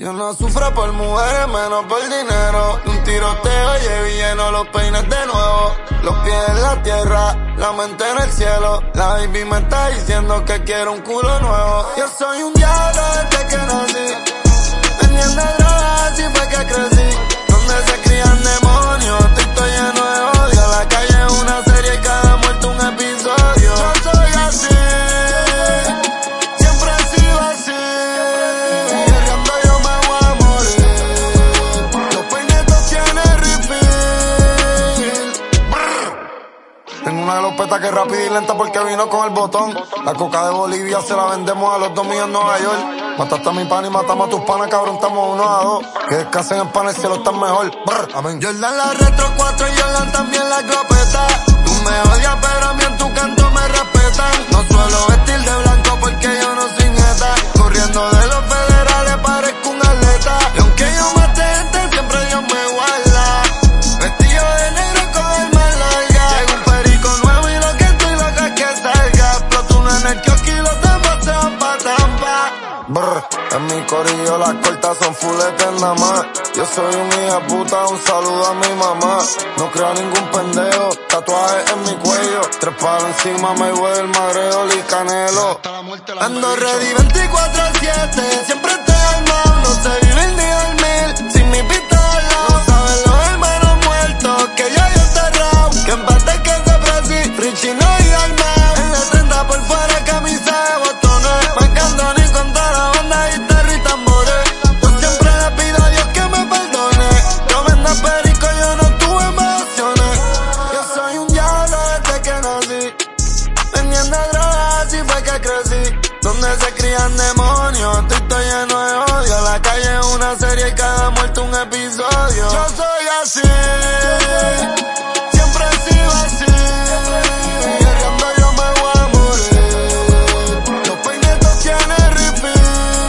Yo no sufro por mujeres, menos por dinero. Un tiroteo lleno los peines de nuevo. Los pies en la tierra, la mente en el cielo. La baby me está diciendo que quiere un culo nuevo. Yo soy un diablo desde que nací, vendiendo drogas así fue que crecí. Donde se crían demonios, estoy lleno de odio. La calle es una serie y cada muerte un episodio. Yo soy así, siempre he sido así. Guerreando yo me voy a morir. Los peinetos tienen refill. Tengo una glopeta que es rápida y lenta porque vino con el botón. La coca de Bolivia se la vendemos a los 2 millones en Nueva York. Mataste a mi pana y matamos a tus panas, cabrón, estamos 1 a 2. Que descansen en pan, el cielo está mejor. Amén. Jordan la Retro 4 y Jordan también la glopeta. Tú me odias, pero a mí en tu canto me respetan. No suelo vestir de blanco porque yo no soy nieta. Corriendo de los federales parezco un atleta. Y aunque yo mate gente, siempre Dios me guarda. Vestido de negro con el más larga. Llega un perico nuevo y lo que estoy loca es que salga. Exploto una en el kiosco y los demás se van pa' Tampa. En mi corillo las cortas son fuletes nada más. Yo soy un hija puta, un saludo a mi mamá. No creo a ningún pendejo, tatuajes en mi cuello. 3 palos encima, me voy el Madreol y Canelo. Ando ready 24/7, siempre estoy armado. No sé vivir ni dormir sin mi pistola. No saben los hermanos muertos que ya yo enterrado. Que en paz descanse Presi, Richie no y armado. En la 30 por fuera camisa de botones. Marcando ni con toda la banda, guitarra y tambores. Yo siempre le pido a Dios que me perdone. Yo vendo perico, yo no tuve emociones. Yo soy un diablo desde que nací, vendiendo drogas así fue que crecí. Donde se crían demonios, estoy lleno de odio. La calle es una serie y cada muerte un episodio. Yo soy así, siempre he sido así. Guerreando yo me voy a morir. Los peinetos tienen refill.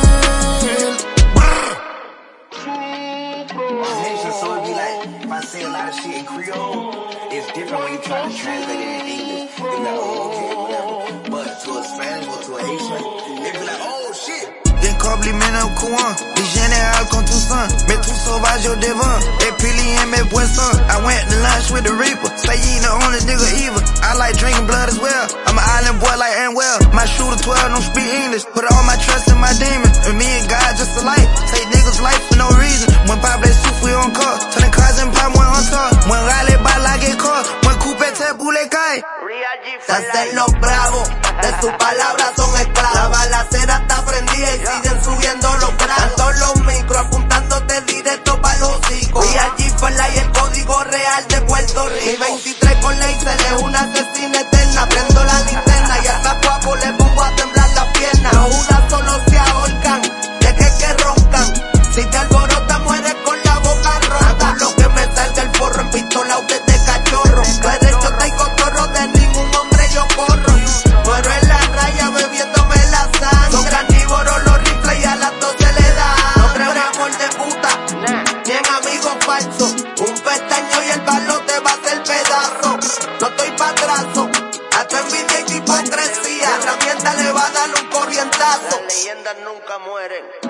Haitian, so it be like, if I say a lot of shit in Creole, it's different when you try to translate it in English. They be like, oh, okay, whatever. But to a Spanish or to a Haitian, they be like, oh, shit. Des compliments au courant, les générales comme tout ça. Mais tout sauvage au devant, et puis les mes poissons. I went to lunch with the Reaper, say you ain't the only nigga evil. I like drinking blood as well, I'm an island boy like Anwell. My shooter 12 don't speak English, put all my trust in my demons. And me and God just alike, take niggas life for no reason. When Pablo sufre encore, son les cases pas moins en sort. Moins râler balle que corps, moins couper tes boules cailles. Se hacen los bravos, de sus palabras son esclavos. La balacera está prendida y siguen subiendo los grados. Todos los micros apuntándote directo pa' los hocicos. Y allí fue la y el código real de Puerto Rico. Y 23 con ley se le una asesina eterna. Prendo la linterna y hasta guapo le pongo a temblar las piernas. No una solo se ahorcan, de que roncan. Si te alborota mueres con la boca rota. Hago lo que me salga el porro en pistola usted de cachorro. No eres yo te cotorro de ningún hombre yo corro. Muero en la raya bebiéndome la sangre. Son carnívoros los rifles y a las 12 le da. No creo en amor de puta, ni en amigos falsos. Un pestaño y el balón te va a hacer pedazo. No estoy pa' atraso, a tu envidia y tu hipocresía. La herramienta le va a dar un corrientazo. Las leyendas nunca mueren.